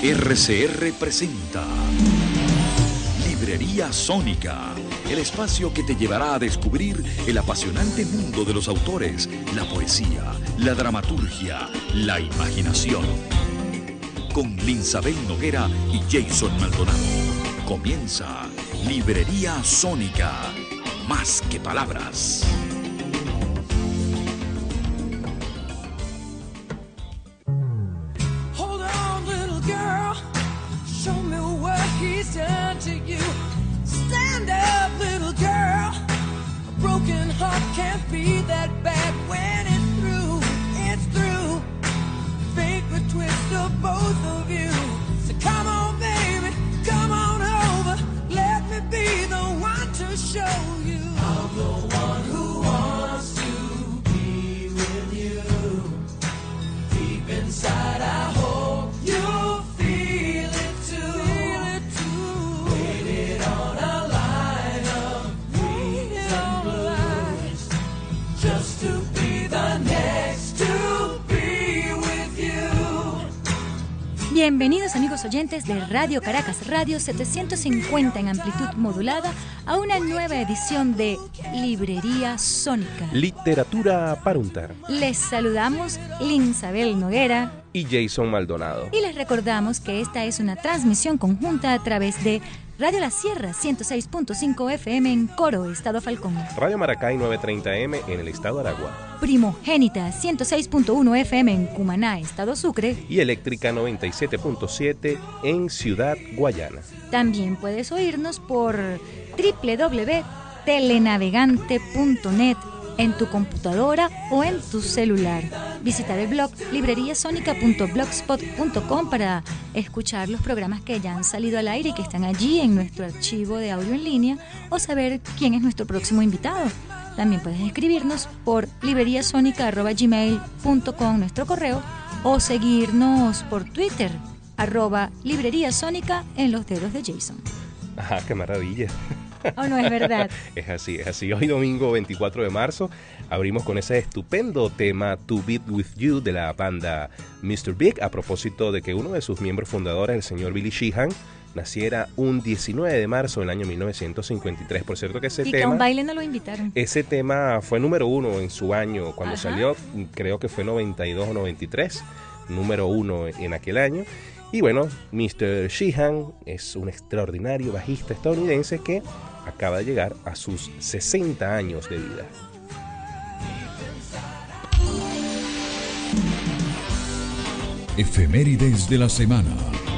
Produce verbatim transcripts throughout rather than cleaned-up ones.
R C R presenta Librería Sónica, el espacio que te llevará a descubrir el apasionante mundo de los autores, la poesía, la dramaturgia, la imaginación. Con Linsabel Noguera y Jason Maldonado. Comienza Librería Sónica, más que palabras. Turn to you. Stand up, little girl. A broken heart can't be that bad when it's through. It's through. Fate would twist of both of you. So come on, baby, come on over. Let me be the one to show you. I'm the one who wants to be with you. Deep inside, I hope you'll feel it too. Bienvenidos amigos oyentes de Radio Caracas Radio setecientos cincuenta en amplitud modulada a una nueva edición de Librería Sónica. Literatura para untar. Les saludamos Linsabel Noguera y Jason Maldonado. Y les recordamos que esta es una transmisión conjunta a través de Radio La Sierra ciento seis punto cinco F M en Coro, Estado Falcón. Radio Maracay novecientos treinta M en el Estado Aragua. Primogénita ciento seis punto uno F M en Cumaná, Estado Sucre. Y Eléctrica noventa y siete punto siete en Ciudad Guayana. También puedes oírnos por doble u doble u doble u punto telenavegante punto net en tu computadora o en tu celular. Visitar el blog libreriasónica punto blogspot punto com para escuchar los programas que ya han salido al aire y que están allí en nuestro archivo de audio en línea o saber quién es nuestro próximo invitado. También puedes escribirnos por libreriasónica arroba gmail punto com, nuestro correo, o seguirnos por Twitter, arroba libreriasónica en los dedos de Jason. Ajá, qué maravilla. ¿O no es verdad? Es así, es así. Hoy domingo veinticuatro de marzo abrimos con ese estupendo tema To Be With You de la banda mister Big, a propósito de que uno de sus miembros fundadores, el señor Billy Sheehan, naciera un diecinueve de marzo del año mil novecientos cincuenta y tres. Por cierto que ese y tema... Y que a un baile no lo invitaron. Ese tema fue número uno en su año cuando Ajá. salió, creo que fue noventa y dos o noventa y tres, número uno en aquel año. Y bueno, mister Sheehan es un extraordinario bajista estadounidense que acaba de llegar a sus sesenta años de vida. Efemérides de la semana.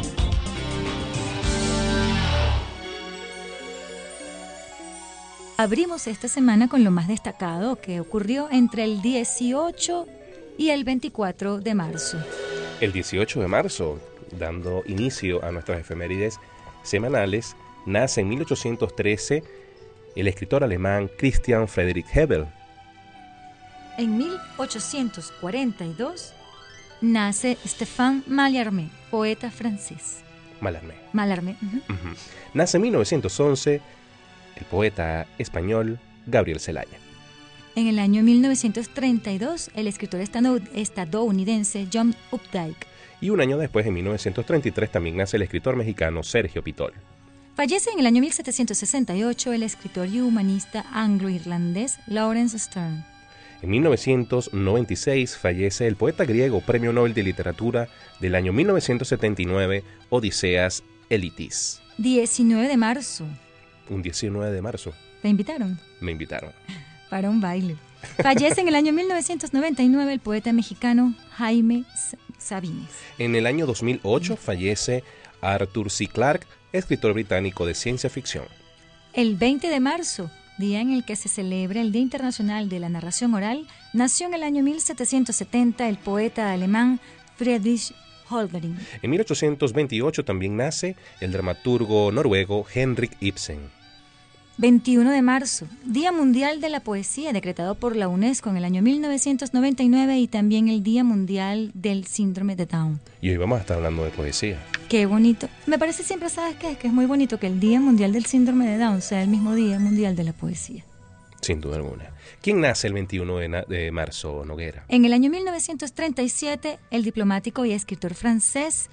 Abrimos esta semana con lo más destacado que ocurrió entre el dieciocho y el veinticuatro de marzo. El dieciocho de marzo, dando inicio a nuestras efemérides semanales, nace en mil ochocientos trece el escritor alemán Christian Friedrich Hebel. En mil ochocientos cuarenta y dos nace Stéphane Mallarmé, poeta francés. Mallarmé. Mallarmé. Uh-huh. Uh-huh. Nace en mil novecientos once el poeta español Gabriel Celaya. En el año mil novecientos treinta y dos, el escritor estadounidense John Updike. Y un año después, en mil novecientos treinta y tres, también nace el escritor mexicano Sergio Pitol. Fallece en el año mil setecientos sesenta y ocho el escritor y humanista anglo-irlandés Lawrence Stern. En mil novecientos noventa y seis fallece el poeta griego Premio Nobel de Literatura del año mil novecientos setenta y nueve, Odiseas Elitis. diecinueve de marzo. Un diecinueve de marzo. ¿Te invitaron? Me invitaron. Para un baile. Fallece en el año mil novecientos noventa y nueve el poeta mexicano Jaime Sabines. En el año dos mil ocho fallece Arthur C. Clarke, escritor británico de ciencia ficción. El veinte de marzo, día en el que se celebra el Día Internacional de la Narración Oral, nació en el año mil setecientos setenta el poeta alemán Friedrich Holderlin. En mil ochocientos veintiocho también nace el dramaturgo noruego Henrik Ibsen. veintiuno de marzo, Día Mundial de la Poesía, decretado por la UNESCO en el año mil novecientos noventa y nueve, y también el Día Mundial del Síndrome de Down. Y hoy vamos a estar hablando de poesía. Qué bonito. Me parece siempre, ¿sabes qué? Que es muy bonito que el Día Mundial del Síndrome de Down sea el mismo Día Mundial de la Poesía. Sin duda alguna. ¿Quién nace el veintiuno de, na- de marzo, Noguera? En el año mil novecientos treinta y siete, el diplomático y escritor francés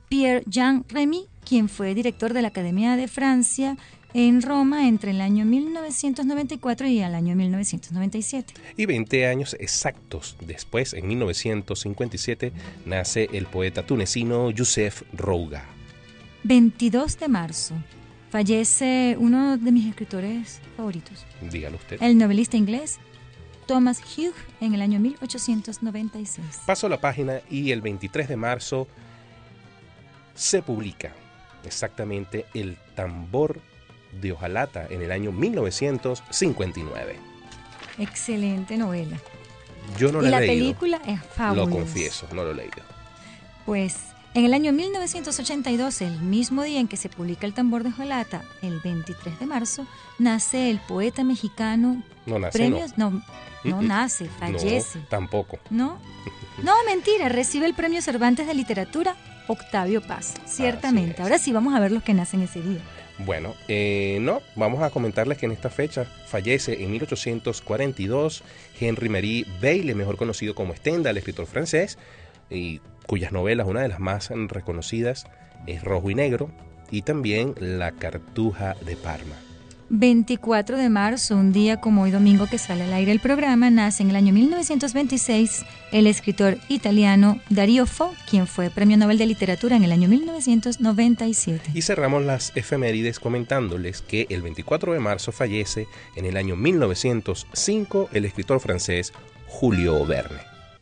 Pierre-Jean Remy, quien fue director de la Academia de Francia en Roma entre el año mil novecientos noventa y cuatro y el año mil novecientos noventa y siete. Y veinte años exactos después, en mil novecientos cincuenta y siete, nace el poeta tunecino Youssef Rouga. veintidós de marzo, fallece uno de mis escritores favoritos. Dígalo usted. El novelista inglés Thomas Hughes en el año mil ochocientos noventa y seis. Paso la página y el veintitrés de marzo se publica exactamente El tambor de hojalata en el año mil novecientos cincuenta y nueve. Excelente novela. Yo no y la la he leído. película es fabulosa. Lo confieso, no lo he leído. Pues en el año mil novecientos ochenta y dos, el mismo día en que se publica El tambor de hojalata, el veintitrés de marzo, nace el poeta mexicano. No nace, premios, no. No, no Mm-mm. nace, fallece. No, tampoco. ¿No? No, mentira, recibe el premio Cervantes de Literatura Octavio Paz, ciertamente. es. Ahora sí vamos a ver los que nacen ese día. Bueno, eh, no, vamos a comentarles que en esta fecha fallece en mil ochocientos cuarenta y dos Henri Marie Bayle, mejor conocido como Stendhal, escritor francés, y cuyas novelas, una de las más reconocidas, es Rojo y Negro, y también La Cartuja de Parma. veinticuatro de marzo, un día como hoy domingo que sale al aire el programa, nace en el año mil novecientos veintiséis el escritor italiano Dario Fo, quien fue Premio Nobel de Literatura en el año mil novecientos noventa y siete. Y cerramos las efemérides comentándoles que el veinticuatro de marzo fallece en el año mil novecientos cinco el escritor francés Julio Verne.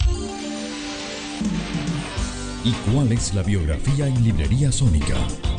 ¿Y cuál es la biografía en Librería Sónica?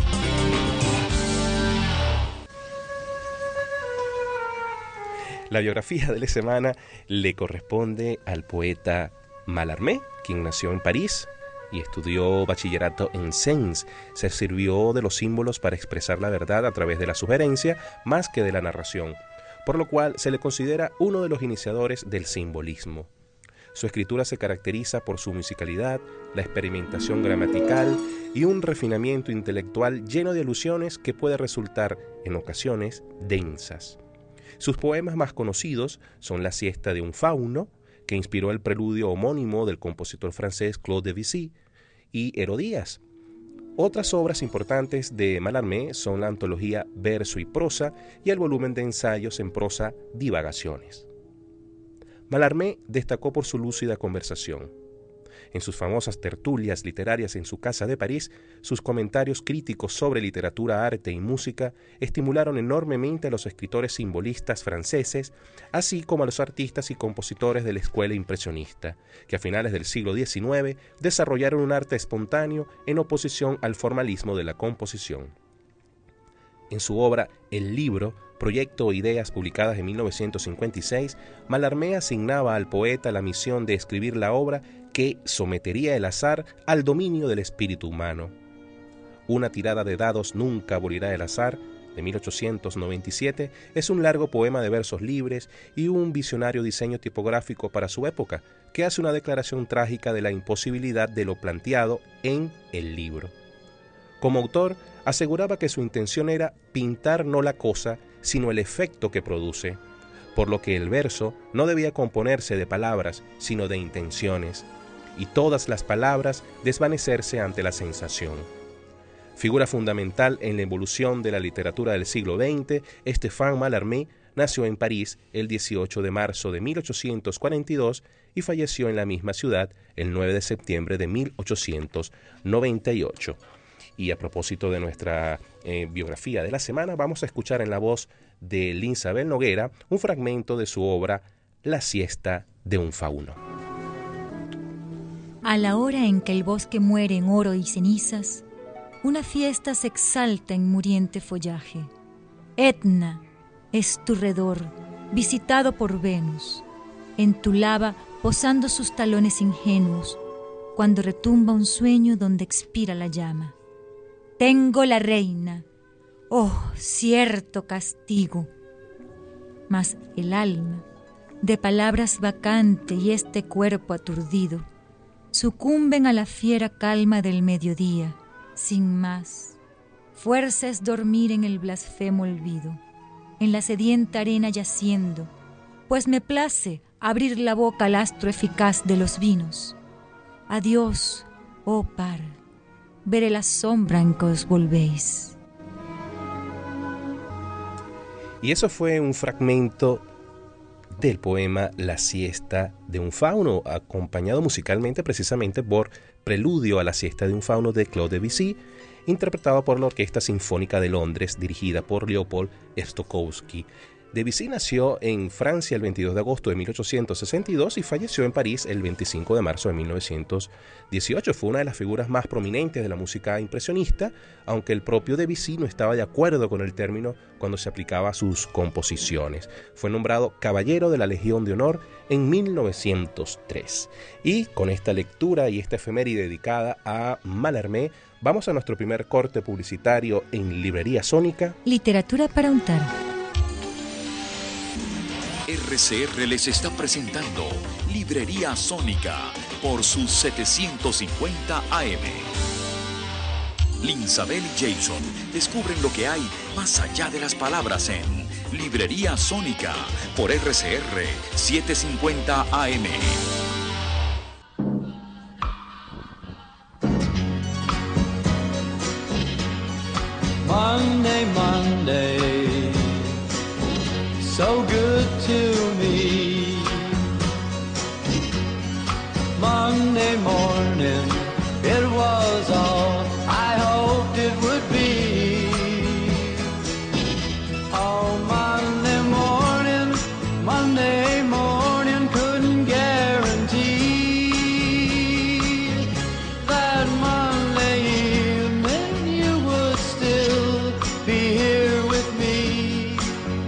La biografía de la semana le corresponde al poeta Mallarmé, quien nació en París y estudió bachillerato en Sens. Se sirvió de los símbolos para expresar la verdad a través de la sugerencia más que de la narración, por lo cual se le considera uno de los iniciadores del simbolismo. Su escritura se caracteriza por su musicalidad, la experimentación gramatical y un refinamiento intelectual lleno de alusiones que puede resultar, en ocasiones, densas. Sus poemas más conocidos son La siesta de un fauno, que inspiró el preludio homónimo del compositor francés Claude Debussy, y Herodías. Otras obras importantes de Mallarmé son la antología Verso y prosa y el volumen de ensayos en prosa Divagaciones. Mallarmé destacó por su lúcida conversación. En sus famosas tertulias literarias en su casa de París, sus comentarios críticos sobre literatura, arte y música estimularon enormemente a los escritores simbolistas franceses, así como a los artistas y compositores de la escuela impresionista, que a finales del siglo diecinueve desarrollaron un arte espontáneo en oposición al formalismo de la composición. En su obra El libro, proyecto o ideas publicadas en mil novecientos cincuenta y seis, Mallarmé asignaba al poeta la misión de escribir la obra que sometería el azar al dominio del espíritu humano. Una tirada de dados nunca abolirá el azar, de mil ochocientos noventa y siete, es un largo poema de versos libres y un visionario diseño tipográfico para su época, que hace una declaración trágica de la imposibilidad de lo planteado en el libro. Como autor, aseguraba que su intención era pintar no la cosa, sino el efecto que produce, por lo que el verso no debía componerse de palabras, sino de intenciones, y todas las palabras desvanecerse ante la sensación. Figura fundamental en la evolución de la literatura del siglo veinte, Stéphane Mallarmé nació en París el dieciocho de marzo de mil ochocientos cuarenta y dos y falleció en la misma ciudad el nueve de septiembre de mil ochocientos noventa y ocho. Y a propósito de nuestra eh, biografía de la semana, vamos a escuchar en la voz de Linsabel Noguera un fragmento de su obra La siesta de un fauno. A la hora en que el bosque muere en oro y cenizas, una fiesta se exalta en muriente follaje. Etna es tu redor, visitado por Venus, en tu lava posando sus talones ingenuos, cuando retumba un sueño donde expira la llama. Tengo la reina, oh, cierto castigo. Mas el alma, de palabras vacante y este cuerpo aturdido, sucumben a la fiera calma del mediodía, sin más. Fuerza es dormir en el blasfemo olvido, en la sedienta arena yaciendo, pues me place abrir la boca al astro eficaz de los vinos. Adiós, oh par, veré la sombra en que os volvéis. Y eso fue un fragmento del poema La siesta de un fauno, acompañado musicalmente precisamente por Preludio a la siesta de un fauno de Claude Debussy, interpretado por la Orquesta Sinfónica de Londres, dirigida por Leopold Stokowski. Debussy nació en Francia el veintidós de agosto de mil ochocientos sesenta y dos y falleció en París el veinticinco de marzo de mil novecientos dieciocho. Fue una de las figuras más prominentes de la música impresionista, aunque el propio Debussy no estaba de acuerdo con el término cuando se aplicaba a sus composiciones. Fue nombrado Caballero de la Legión de Honor en mil novecientos tres. Y con esta lectura y esta efeméride dedicada a Mallarmé, vamos a nuestro primer corte publicitario en Librería Sónica. Literatura para untar. R C R les está presentando Librería Sónica por sus setecientos cincuenta A M. Linsabel y Jason descubren lo que hay más allá de las palabras en Librería Sónica por R C R setecientos cincuenta A M. Monday, Monday, so good to me. Monday morning, it was all I hoped it would be. Oh, Monday morning, Monday morning, couldn't guarantee that Monday evening you would still be here with me.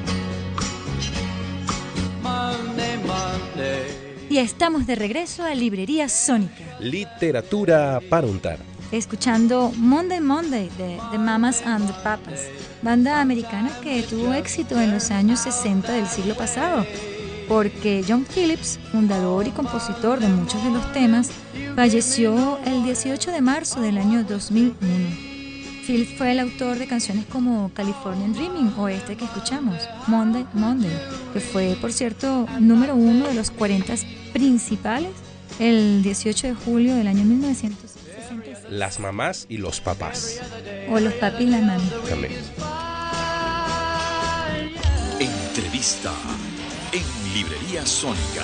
Monday, Monday. Y estamos de regreso a Librería Sónica, Literatura para untar. escuchando Monday Monday de The Mamas and the Papas, banda americana que tuvo éxito en los años sesenta del siglo pasado, porque John Phillips, fundador y compositor de muchos de los temas, falleció el dieciocho de marzo del año dos mil uno. Phillips fue el autor de canciones como Californian Dreaming o este que escuchamos, Monday Monday, que fue, por cierto, número uno de los cuarenta principales el dieciocho de julio del año mil novecientos sesenta y seis. Las mamás y los papás. O los papi y las mami. También. Entrevista en Librería Sónica.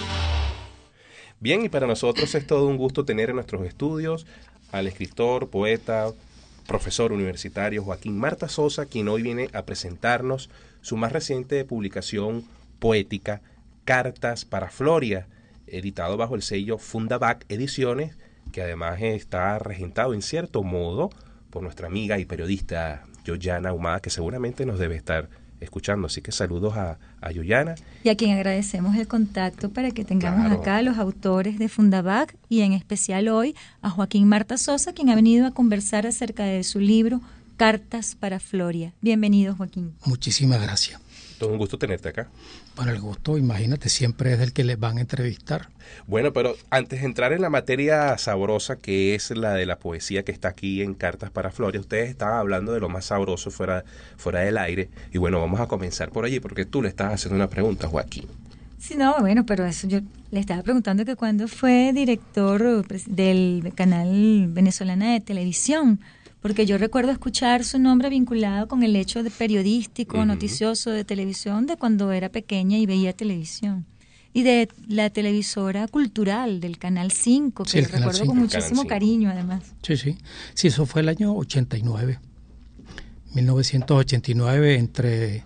Bien, y para nosotros es todo un gusto tener en nuestros estudios al escritor, poeta, profesor universitario Joaquín Marta Sosa, quien hoy viene a presentarnos su más reciente publicación poética, Cartas para Floria, editado bajo el sello Fundabac Ediciones, que además está regentado en cierto modo por nuestra amiga y periodista Yoyana Ahumada, que seguramente nos debe estar escuchando. Así que saludos a, a Yoyana. Y a quien agradecemos el contacto para que tengamos Claro. acá a los autores de Fundabac y en especial hoy a Joaquín Marta Sosa, quien ha venido a conversar acerca de su libro Cartas para Floria. Bienvenido, Joaquín. Muchísimas gracias. Todo un gusto tenerte acá. Bueno, el gusto, imagínate, siempre es del que les van a entrevistar. Bueno, pero antes de entrar en la materia sabrosa que es la de la poesía que está aquí en Cartas para Floria, ustedes estaban hablando de lo más sabroso fuera, fuera del aire. Y bueno, vamos a comenzar por allí porque tú le estás haciendo una pregunta, Joaquín. Sí, no, bueno, pero eso yo le estaba preguntando que cuando fue director del canal venezolana de televisión, porque yo recuerdo escuchar su nombre vinculado con el hecho de periodístico, Uh-huh. noticioso de televisión de cuando era pequeña y veía televisión. Y de la televisora cultural del Canal cinco, que Sí, el Canal recuerdo cinco. con El muchísimo Canal cinco. cariño además. Sí, sí. Sí, eso fue el año ochenta y nueve. mil novecientos ochenta y nueve, entre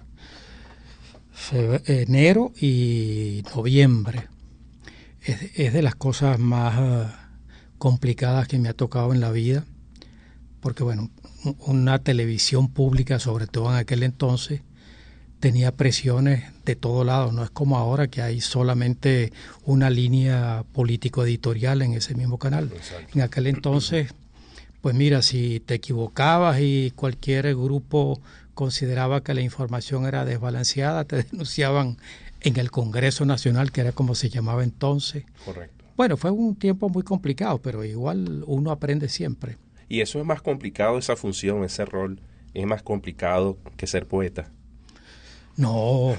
febe- enero y noviembre. Es, es de las cosas más uh, complicadas que me ha tocado en la vida, porque bueno, un- una televisión pública, sobre todo en aquel entonces, tenía presiones de todo lado. No es como ahora que hay solamente una línea político-editorial en ese mismo canal. Exacto. En aquel entonces, pues mira, si te equivocabas y cualquier grupo consideraba que la información era desbalanceada, te denunciaban en el Congreso Nacional, que era como se llamaba entonces. Correcto. Bueno, fue un tiempo muy complicado, pero igual uno aprende siempre. Y eso es más complicado, esa función, ese rol, es más complicado que ser poeta. No,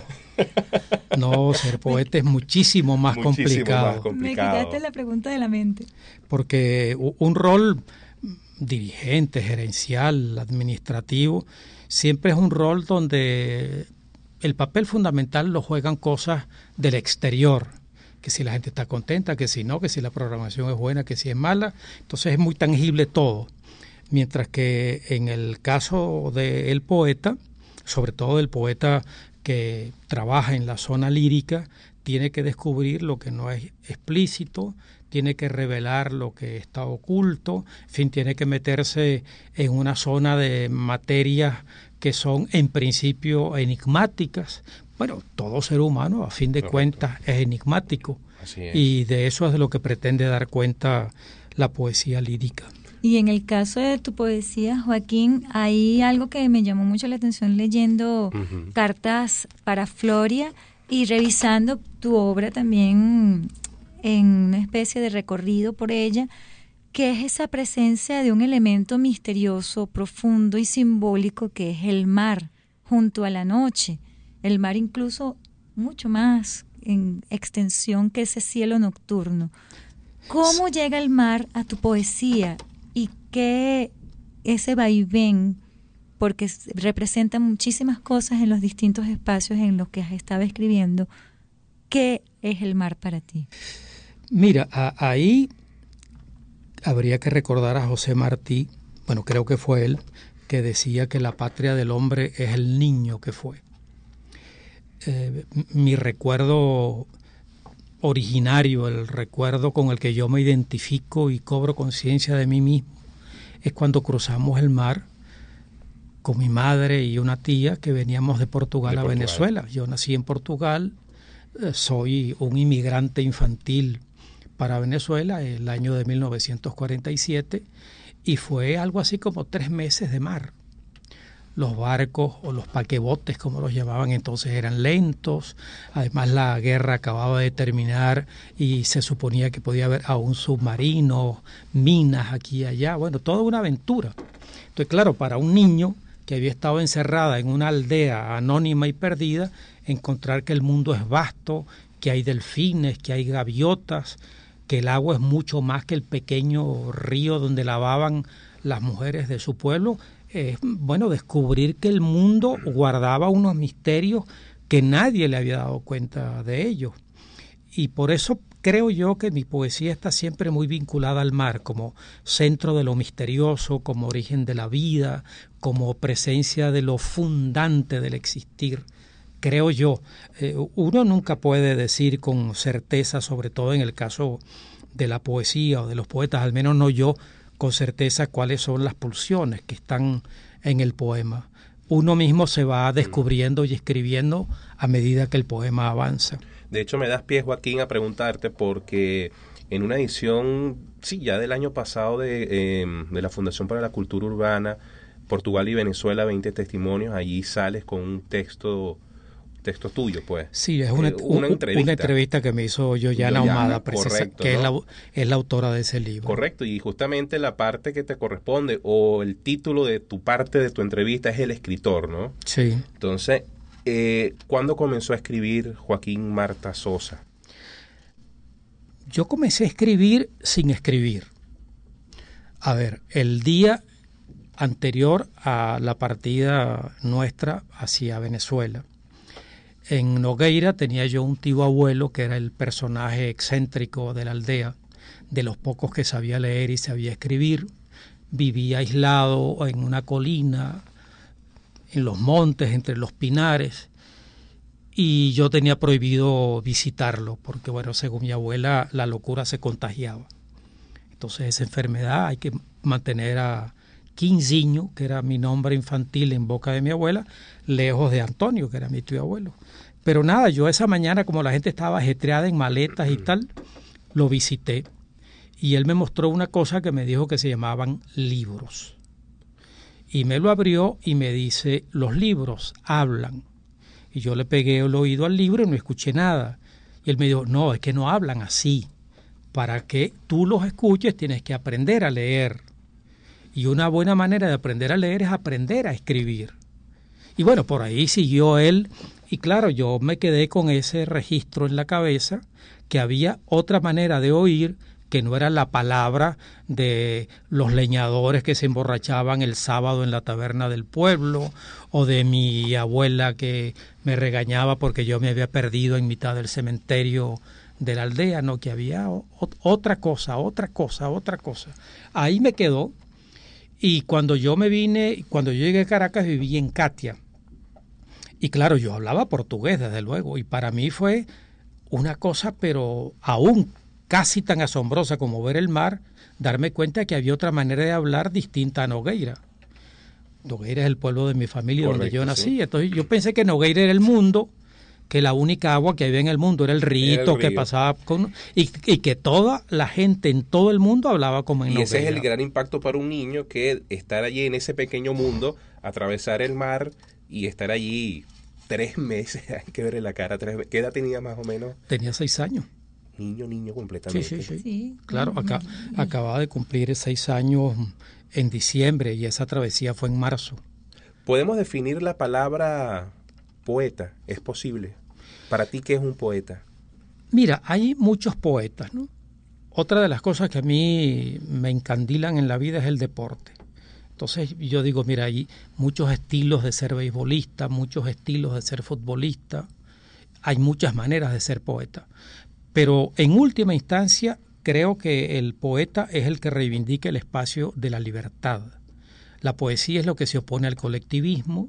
no, ser poeta es muchísimo más Muchísimo complicado. más complicado. Me quitaste la pregunta de la mente. Porque u- un rol dirigente, gerencial, administrativo, siempre es un rol donde el papel fundamental lo juegan cosas del exterior, que si la gente está contenta, que si no, que si la programación es buena, que si es mala, entonces es muy tangible todo. Mientras que en el caso del poeta, sobre todo el poeta que trabaja en la zona lírica, tiene que descubrir lo que no es explícito, tiene que revelar lo que está oculto, en fin, tiene que meterse en una zona de materias que son en principio enigmáticas. Bueno, todo ser humano, a fin de Correcto. cuentas, es enigmático. Así es. Y de eso es de lo que pretende dar cuenta la poesía lírica. Y en el caso de tu poesía, Joaquín, hay algo que me llamó mucho la atención leyendo uh-huh. Cartas para Floria y revisando tu obra también en una especie de recorrido por ella, que es esa presencia de un elemento misterioso, profundo y simbólico que es el mar, junto a la noche. El mar incluso mucho más en extensión que ese cielo nocturno. ¿Cómo llega el mar a tu poesía? Y qué ese vaivén, porque representa muchísimas cosas en los distintos espacios en los que has estado escribiendo. ¿Qué es el mar para ti? Mira, a, ahí habría que recordar a José Martí, bueno, creo que fue él, que decía que la patria del hombre es el niño que fue. Eh, mi recuerdo originario, el recuerdo con el que yo me identifico y cobro conciencia de mí mismo, es cuando cruzamos el mar con mi madre y una tía que veníamos de Portugal, de Portugal. a Venezuela. Yo nací en Portugal, eh, soy un inmigrante infantil para Venezuela el año de mil novecientos cuarenta y siete y fue algo así como tres meses de mar. Los barcos o los paquebotes, como los llamaban entonces, eran lentos. Además, la guerra acababa de terminar y se suponía que podía haber aún submarinos, minas aquí y allá. Bueno, toda una aventura. Entonces, claro, para un niño que había estado encerrada en una aldea anónima y perdida, encontrar que el mundo es vasto, que hay delfines, que hay gaviotas, que el agua es mucho más que el pequeño río donde lavaban las mujeres de su pueblo, eh, bueno, descubrir que el mundo guardaba unos misterios que nadie le había dado cuenta de ellos. Y por eso creo yo que mi poesía está siempre muy vinculada al mar, como centro de lo misterioso, como origen de la vida, como presencia de lo fundante del existir. Creo yo, eh, uno nunca puede decir con certeza, sobre todo en el caso de la poesía o de los poetas, al menos no yo, con certeza cuáles son las pulsiones que están en el poema. Uno mismo se va descubriendo y escribiendo a medida que el poema avanza. De hecho, me das pie, Joaquín, a preguntarte porque en una edición, sí, ya del año pasado de, eh, de la Fundación para la Cultura Urbana, Portugal y Venezuela, veinte testimonios, allí sales con un texto... texto tuyo, pues. Sí, es una, eh, una, entrevista. una entrevista que me hizo Yoyana Ahumada, correcto, que ¿no? es, la, es la autora de ese libro. Correcto, y justamente la parte que te corresponde o el título de tu parte de tu entrevista es el escritor, ¿no? Sí. Entonces, eh, ¿cuándo comenzó a escribir Joaquín Marta Sosa? Yo comencé a escribir sin escribir. A ver, el día anterior a la partida nuestra hacia Venezuela, en Nogueira tenía yo un tío abuelo que era el personaje excéntrico de la aldea, de los pocos que sabía leer y sabía escribir. Vivía aislado en una colina, en los montes, entre los pinares, y yo tenía prohibido visitarlo porque, bueno, según mi abuela, la locura se contagiaba. Entonces esa enfermedad hay que mantener a Quinziño, que era mi nombre infantil en boca de mi abuela, lejos de Antonio, que era mi tío abuelo. Pero nada, yo esa mañana, como la gente estaba ajetreada en maletas y tal, lo visité. Y él me mostró una cosa que me dijo que se llamaban libros. Y me lo abrió y me dice, los libros hablan. Y yo le pegué el oído al libro y no escuché nada. Y él me dijo, no, es que no hablan así. Para que tú los escuches tienes que aprender a leer. Y una buena manera de aprender a leer es aprender a escribir. Y bueno, por ahí siguió él. Y claro, yo me quedé con ese registro en la cabeza, que había otra manera de oír que no era la palabra de los leñadores que se emborrachaban el sábado en la taberna del pueblo, o de mi abuela que me regañaba porque yo me había perdido en mitad del cementerio de la aldea, no, que había o, otra cosa, otra cosa, otra cosa. Ahí me quedó, y cuando yo me vine, cuando yo llegué a Caracas, viví en Catia. Y claro, yo hablaba portugués, desde luego, y para mí fue una cosa, pero aún casi tan asombrosa como ver el mar, darme cuenta que había otra manera de hablar distinta a Nogueira. Nogueira es el pueblo de mi familia. Correcto, donde yo nací. Sí. Entonces yo pensé que Nogueira era el mundo, que la única agua que había en el mundo era el río que pasaba con, y, y que toda la gente en todo el mundo hablaba como en y Nogueira. Y ese es el gran impacto para un niño, que estar allí en ese pequeño mundo, atravesar el mar y estar allí tres meses, hay que verle la cara. Tres, ¿qué edad tenía más o menos? Tenía seis años. Niño, niño completamente. Sí, sí, sí. sí. Claro, acá, acababa de cumplir seis años en diciembre y esa travesía fue en marzo. ¿Podemos definir la palabra poeta? ¿Es posible? ¿Para ti qué es un poeta? Mira, hay muchos poetas, ¿no? Otra de las cosas que a mí me encandilan en la vida es el deporte. Entonces yo digo, mira, hay muchos estilos de ser beisbolista, muchos estilos de ser futbolista, hay muchas maneras de ser poeta. Pero en última instancia creo que el poeta es el que reivindica el espacio de la libertad. La poesía es lo que se opone al colectivismo,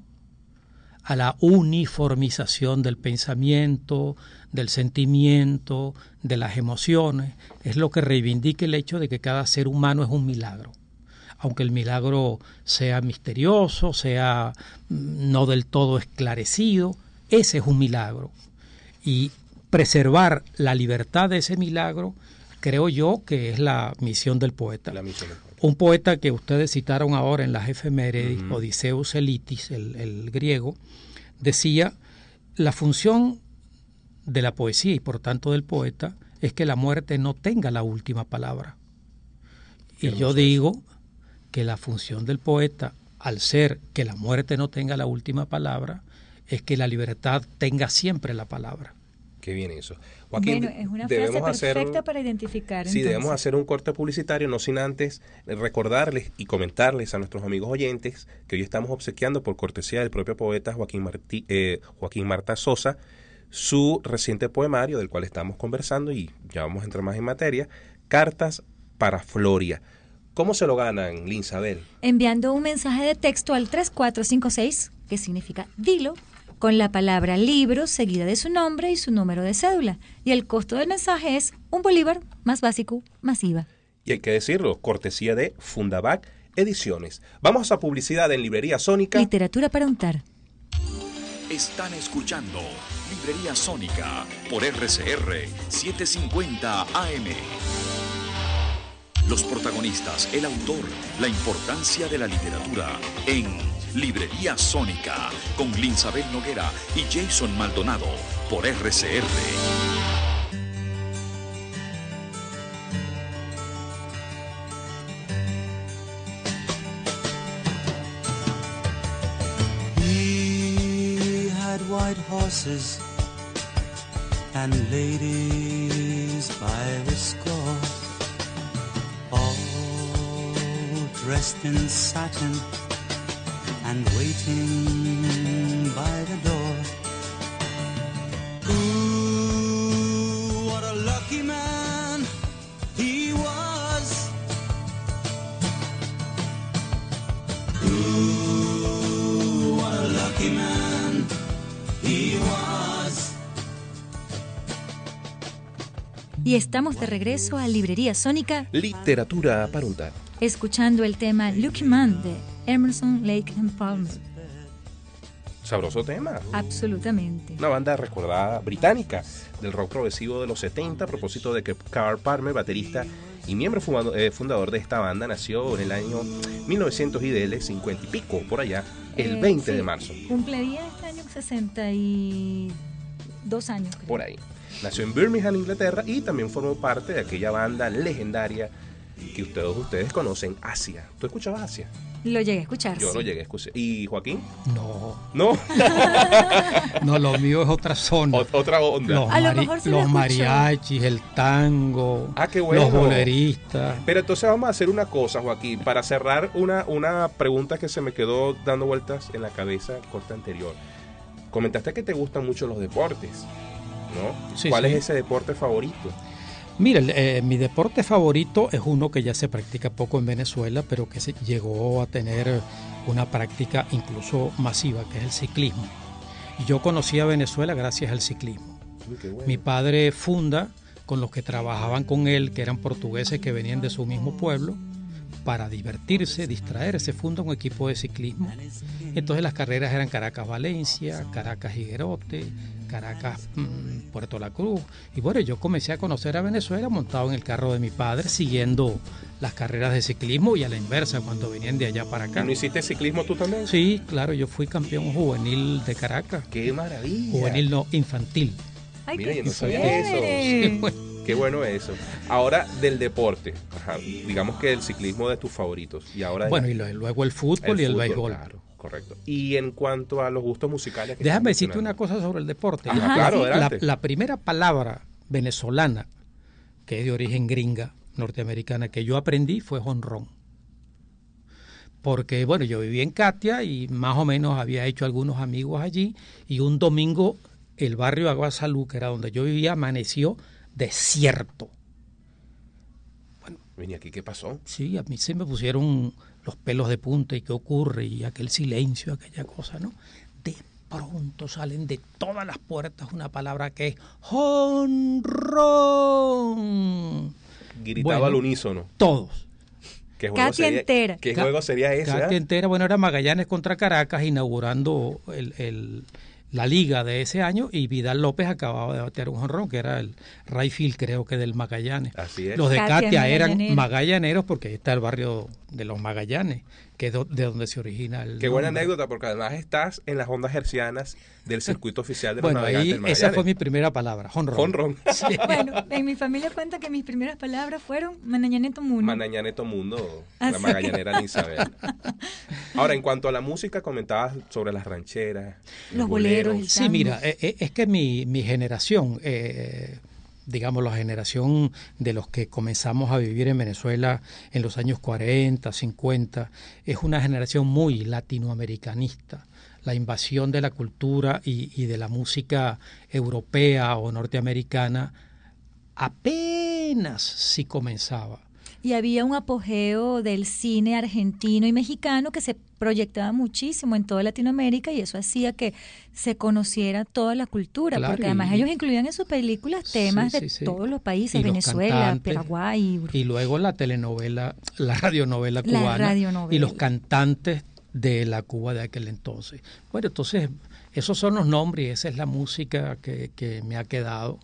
a la uniformización del pensamiento, del sentimiento, de las emociones. Es lo que reivindica el hecho de que cada ser humano es un milagro. Aunque el milagro sea misterioso, sea no del todo esclarecido, ese es un milagro. Y preservar la libertad de ese milagro, creo yo que es la misión del poeta. La misión del poeta. Un poeta que ustedes citaron ahora en las efemérides, uh-huh. Odiseus Elitis, el, el griego, decía, la función de la poesía y por tanto del poeta es que la muerte no tenga la última palabra. Y yo digo que la función del poeta, al ser que la muerte no tenga la última palabra, es que la libertad tenga siempre la palabra. Qué bien eso. Joaquín, bueno, es una frase perfecta hacer, para identificar. Sí, entonces. Debemos hacer un corte publicitario, no sin antes recordarles y comentarles a nuestros amigos oyentes que hoy estamos obsequiando, por cortesía del propio poeta Joaquín, Martí, eh, Joaquín Marta Sosa, su reciente poemario del cual estamos conversando, y ya vamos a entrar más en materia, Cartas para Floria. ¿Cómo se lo ganan, Linsabel? Enviando un mensaje de texto al tres cuatro cinco seis, que significa dilo, con la palabra libro seguida de su nombre y su número de cédula. Y el costo del mensaje es un bolívar más básico, más I V A. Y hay que decirlo, cortesía de Fundabac Ediciones. Vamos a publicidad en Librería Sónica. Literatura para untar. Están escuchando Librería Sónica por R C R setecientos cincuenta A M. Los protagonistas, el autor, la importancia de la literatura en Librería Sónica con Linsabel Noguera y Jason Maldonado por R C R. He had white horses and ladies by the score, all dressed in satin and waiting by the door. Ooh, what a lucky man he was. Ooh, what a lucky man he was. Y estamos de regreso a Librería Sónica. Literatura para untar. Escuchando el tema Lucky Man de Emerson, Lake and Palmer. Sabroso tema. Absolutamente. Una banda recordada británica del rock progresivo de los setenta, a propósito de que Carl Palmer, baterista y miembro fundador de esta banda, nació en el año mil novecientos y dele, cincuenta y pico, por allá, el veinte eh, sí, de marzo. Cumpliría este año sesenta y dos años. Creo. Por ahí. Nació en Birmingham, Inglaterra, y también formó parte de aquella banda legendaria que ustedes, ustedes conocen, Asia. ¿Tú escuchabas Asia? Lo llegué a escuchar. Yo sí. lo llegué a escuchar. ¿Y Joaquín? No, No. no, lo mío es otra zona. Ot- otra onda. Los, A lo mari- mejor sí lo los escucho. mariachis, el tango, Ah, qué bueno. los boleristas. Pero entonces vamos a hacer una cosa, Joaquín, para cerrar una, una pregunta que se me quedó dando vueltas en la cabeza el corte anterior. Comentaste que te gustan mucho los deportes, ¿no? Sí, ¿Cuál sí. es ese deporte favorito? Mira, el, eh, mi deporte favorito es uno que ya se practica poco en Venezuela, pero que se llegó a tener una práctica incluso masiva, que es el ciclismo. Y yo conocí a Venezuela gracias al ciclismo. Uy, qué bueno. Mi padre funda con los que trabajaban con él, que eran portugueses que venían de su mismo pueblo, para divertirse, distraerse, funda un equipo de ciclismo. Entonces las carreras eran Caracas-Valencia, Caracas-Higuerote, Caracas-Puerto La Cruz. Y bueno, yo comencé a conocer a Venezuela montado en el carro de mi padre, siguiendo las carreras de ciclismo y a la inversa, cuando venían de allá para acá. ¿No hiciste ciclismo tú también? Sí, claro, yo fui campeón juvenil de Caracas. ¡Qué maravilla! Juvenil no, infantil. Ay, Mira, qué yo no sabía chévere. eso. Qué bueno eso. Ahora, del deporte. Ajá, digamos que el ciclismo de tus favoritos. Y ahora Bueno, y lo- luego el fútbol y el fútbol, béisbol. Claro, correcto. Y en cuanto a los gustos musicales... que Déjame estás decirte una mencionando. cosa sobre el deporte. Ajá, La- claro, la, adelante. la primera palabra venezolana, que es de origen gringa, norteamericana, que yo aprendí fue jonrón. Porque, bueno, yo vivía en Catia y más o menos había hecho algunos amigos allí, y un domingo el barrio Agua Salud, que era donde yo vivía, amaneció desierto. Vení aquí, ¿qué pasó? Sí, a mí se me pusieron los pelos de punta y qué ocurre y aquel silencio, aquella cosa, ¿no? De pronto salen de todas las puertas una palabra que es jonrón. Gritaba Bueno, al unísono. Todos. ¿Qué juego Katia sería, entera. ¿Qué Ca- juego sería ese? Katia ah? entera, bueno, era Magallanes contra Caracas, inaugurando el, el- la liga de ese año, y Vidal López acababa de batear un jonrón, que era el Rayfield, creo que del Magallanes. Así es. Los de Katia Katia eran Magallanero. magallaneros, porque ahí está el barrio de los Magallanes, que es do- de donde se origina el Qué buena nombre. anécdota, porque además estás en las ondas hercianas del circuito oficial de los Bueno, navegantes ahí del esa Magallanes. fue mi primera palabra, jonrón. Jonrón. Sí. Bueno, en mi familia cuenta que mis primeras palabras fueron Manañaneto Muno. Manañaneto Mundo, Ah, la sí. magallanera de Isabel. Ahora, en cuanto a la música, comentabas sobre las rancheras, Los boleros, el Sí, tango. mira, eh, eh, es que mi, mi generación, eh, digamos la generación de los que comenzamos a vivir en Venezuela en los años cuarenta, cincuenta, es una generación muy latinoamericanista. La invasión de la cultura y, y de la música europea o norteamericana apenas si comenzaba. Y había un apogeo del cine argentino y mexicano que se proyectaba muchísimo en toda Latinoamérica, y eso hacía que se conociera toda la cultura, Claro, porque además y- ellos incluían en sus películas temas Sí, de sí, sí. todos los países, Y los Venezuela, cantantes, Paraguay, y luego la telenovela, la radionovela La cubana radionovela. y los cantantes de la Cuba de aquel entonces. Bueno, entonces esos son los nombres y esa es la música que, que me ha quedado.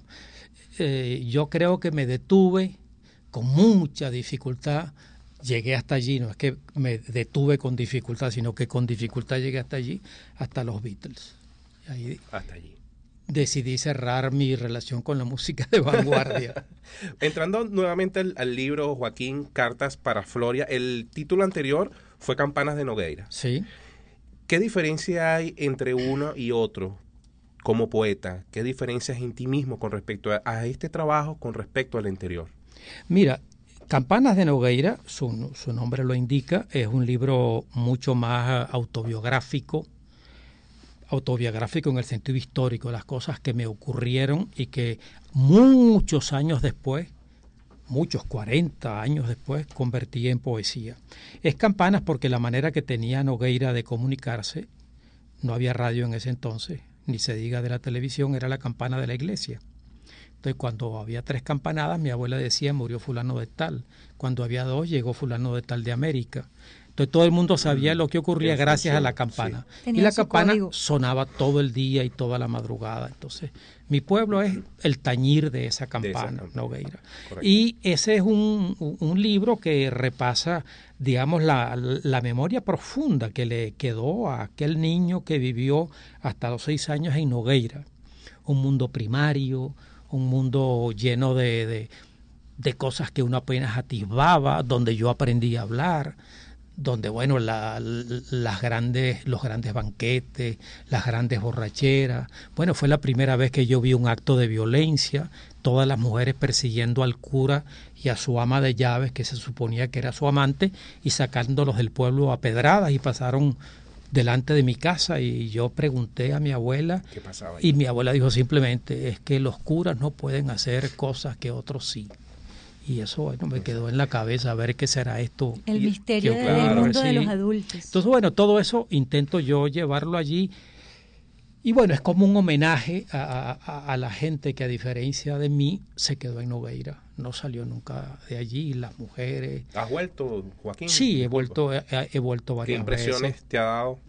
Eh, yo creo que me detuve con mucha dificultad, llegué hasta allí, no es que me detuve con dificultad, sino que con dificultad llegué hasta allí, hasta los Beatles. Y ahí hasta allí. decidí cerrar mi relación con la música de vanguardia. Entrando nuevamente al, al libro, Joaquín, Cartas para Floria, el título anterior fue Campanas de Nogueira. Sí. ¿Qué diferencia hay entre uno y otro como poeta? ¿Qué diferencias en ti mismo con respecto a, a este trabajo con respecto al anterior? Mira, Campanas de Nogueira, su, su nombre lo indica, es un libro mucho más autobiográfico, autobiográfico en el sentido histórico, las cosas que me ocurrieron y que muchos años después, muchos cuarenta años después, convertí en poesía. Es Campanas porque la manera que tenía Nogueira de comunicarse, no había radio en ese entonces, ni se diga de la televisión, era la campana de la iglesia. Entonces, cuando había tres campanadas, mi abuela decía, murió fulano de tal. Cuando había dos, llegó fulano de tal de América. Entonces, todo el mundo sabía lo que ocurría En gracias a la función, campana. sí. Y Tenía la su campana código. sonaba todo el día y toda la madrugada. Entonces, mi pueblo es el tañir de esa campana, campana. Nogueira. Correcto. Y ese es un, un libro que repasa, digamos, la, la memoria profunda que le quedó a aquel niño que vivió hasta los seis años en Nogueira. Un mundo primario, un mundo lleno de, de, de cosas que uno apenas atisbaba, donde yo aprendí a hablar, donde, bueno, la, las grandes, los grandes banquetes, las grandes borracheras. Bueno, fue la primera vez que yo vi un acto de violencia, todas las mujeres persiguiendo al cura y a su ama de llaves, que se suponía que era su amante, y sacándolos del pueblo a pedradas, y pasaron delante de mi casa, y yo pregunté a mi abuela, ¿qué pasaba ahí? Y mi abuela dijo simplemente, es que los curas no pueden hacer cosas que otros sí. Y eso, bueno, me quedó en la cabeza, a ver qué será esto. El y, misterio que, del claro, mundo sí. de los adultos. Entonces, bueno, todo eso intento yo llevarlo allí. Y bueno, es como un homenaje a, a, a la gente que, a diferencia de mí, se quedó en Nogueira. No salió nunca de allí, las mujeres. ¿Has vuelto, Joaquín? Sí, he vuelto, he, he vuelto varias veces. ¿Qué impresiones te ha dado?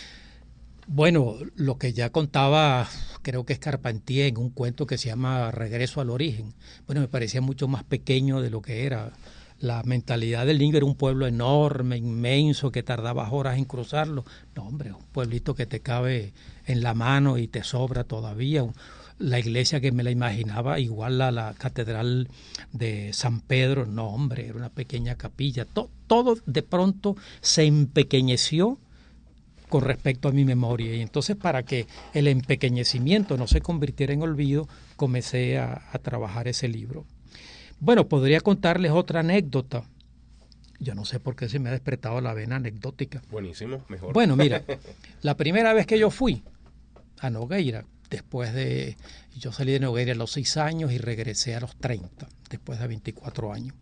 Bueno, lo que ya contaba, creo que es Carpentier, en un cuento que se llama Regreso al Origen. Bueno, me parecía mucho más pequeño de lo que era. La mentalidad del niño era un pueblo enorme, inmenso, que tardabas horas en cruzarlo. No, hombre, un pueblito que te cabe en la mano y te sobra todavía. La iglesia que me la imaginaba igual a la catedral de San Pedro, no, hombre, era una pequeña capilla. Todo, todo de pronto se empequeñeció con respecto a mi memoria, y entonces, para que el empequeñecimiento no se convirtiera en olvido, comencé a, a trabajar ese libro. Bueno, podría contarles otra anécdota. Yo no sé por qué se me ha despertado la vena anecdótica. Buenísimo, mejor. Bueno, mira, la primera vez que yo fui a Nogueira, después de, yo salí de Nogueira a los seis años y regresé a los treinta, después de veinticuatro años,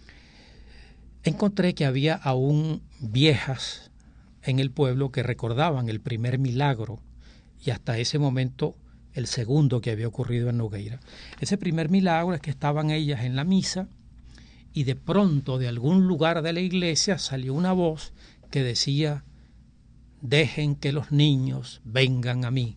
encontré que había aún viejas en el pueblo que recordaban el primer milagro, y hasta ese momento el segundo que había ocurrido en Nogueira. Ese primer milagro es que estaban ellas en la misa, y de pronto de algún lugar de la iglesia salió una voz que decía: dejen que los niños vengan a mí,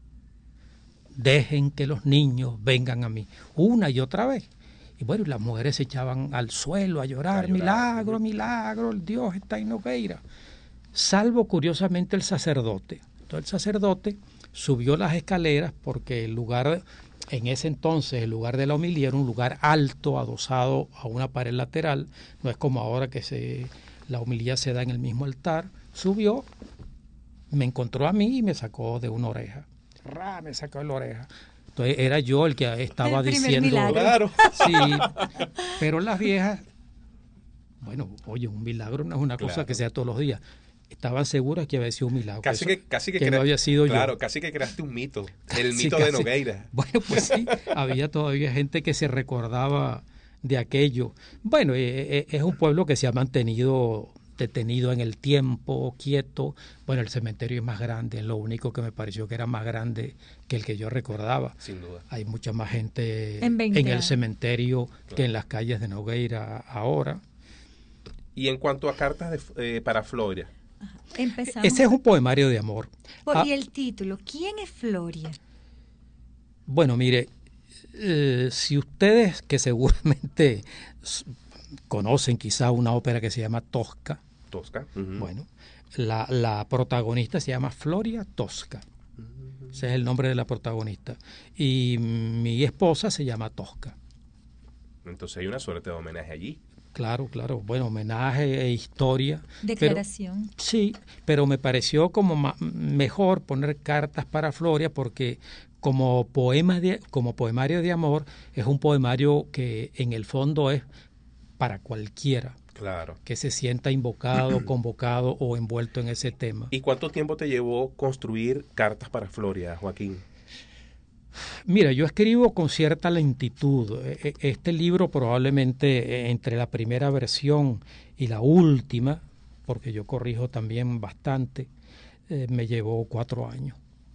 dejen que los niños vengan a mí, una y otra vez. Y bueno, las mujeres se echaban al suelo a llorar, a llorar. milagro, milagro, el Dios está en Nogueira. Salvo curiosamente el sacerdote. Entonces el sacerdote subió las escaleras, porque el lugar, en ese entonces, el lugar de la homilía era un lugar alto, adosado a una pared lateral. No es como ahora que se, la homilía se da en el mismo altar. Subió, me encontró a mí y me sacó de una oreja. ¡Ra! Me sacó de la oreja. Entonces era yo el que estaba el primer diciendo... milagro. Claro. Sí, pero las viejas, bueno, oye, un milagro no es una cosa Claro. que sea todos los días. Estaban seguras que había sido un milagro. Casi Eso, que, casi que, que crea- no había sido claro, yo. casi que creaste un mito, el Sí, mito de casi. Nogueira. Bueno, pues sí, había todavía gente que se recordaba de aquello. Bueno, eh, eh, es un pueblo que se ha mantenido detenido en el tiempo, quieto. Bueno, el cementerio es más grande, es lo único que me pareció que era más grande que el que yo recordaba. Sin duda. Hay mucha más gente En veinte en el años. cementerio que en las calles de Nogueira ahora. Y en cuanto a cartas de, eh, para Floria, Empezamos. Ese es un poemario de amor. Por- Ah, Y el título, ¿quién es Floria? Bueno, mire, eh, si ustedes, que seguramente s- conocen quizá una ópera que se llama Tosca, Tosca. Ujú. bueno, la, la protagonista se llama Floria Tosca. Ese es el nombre de la protagonista. Y mi esposa se llama Tosca. Entonces hay una suerte de homenaje allí. Claro, claro. Bueno, homenaje e historia. Declaración. Pero, sí, pero me pareció como ma- mejor poner cartas para Floria, porque como poema de, como poemario de amor es un poemario que en el fondo es para cualquiera Claro. que se sienta invocado, convocado o envuelto en ese tema. ¿Y cuánto tiempo te llevó construir cartas para Floria, Joaquín? Mira, yo escribo con cierta lentitud. E- e- Este libro probablemente, eh, entre la primera versión y la última, porque yo corrijo también bastante, eh, me llevó cuatro años.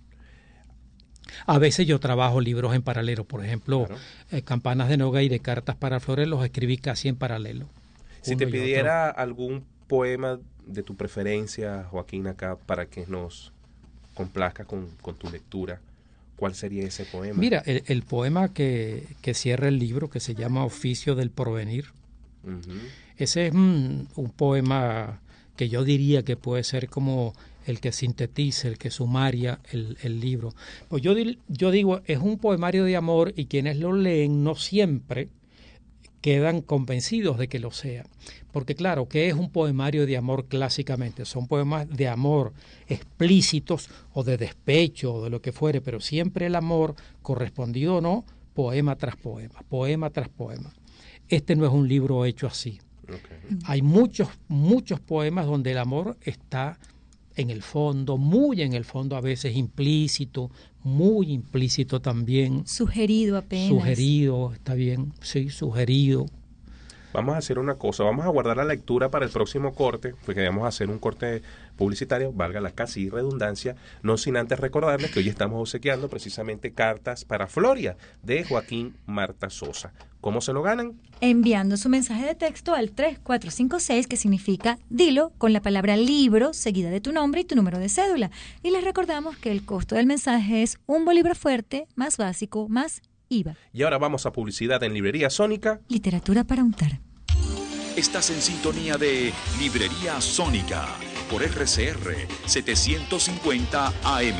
A veces yo trabajo libros en paralelo. Por ejemplo, Claro. eh, Campanas de Nogueira y Cartas para Flores los escribí casi en paralelo. Si uno te y otro. pidiera algún poema de tu preferencia, Joaquín, acá, para que nos complazca con, con tu lectura, ¿cuál sería ese poema? Mira, el, el poema que, que cierra el libro, que se llama Oficio del Porvenir, Ujú. ese es un, un poema que yo diría que puede ser como el que sintetiza, el que sumaria el, el libro. Pues yo, di- yo digo, es un poemario de amor, y quienes lo leen no siempre quedan convencidos de que lo sea. Porque claro, ¿qué es un poemario de amor clásicamente? Son poemas de amor explícitos o de despecho o de lo que fuere, pero siempre el amor, correspondido o no, poema tras poema, poema tras poema. Este no es un libro hecho así. Okay. Hay muchos, muchos poemas donde el amor está en el fondo, muy en el fondo, a veces implícito, muy implícito también. Sugerido apenas. Sugerido, está bien, sí, sugerido. Vamos a hacer una cosa, vamos a guardar la lectura para el próximo corte, porque vamos a hacer un corte publicitario, valga la casi redundancia, no sin antes recordarles que hoy estamos obsequiando precisamente Cartas para Floria, de Joaquín Marta Sosa. ¿Cómo se lo ganan? Enviando su mensaje de texto al tres cuatro cinco seis, que significa dilo, con la palabra libro, seguida de tu nombre y tu número de cédula. Y les recordamos que el costo del mensaje es un bolívar fuerte, más básico, más I V A. Y ahora vamos a publicidad en Librería Sónica. Literatura para untar. Estás en sintonía de Librería Sónica por R C R setecientos cincuenta A M.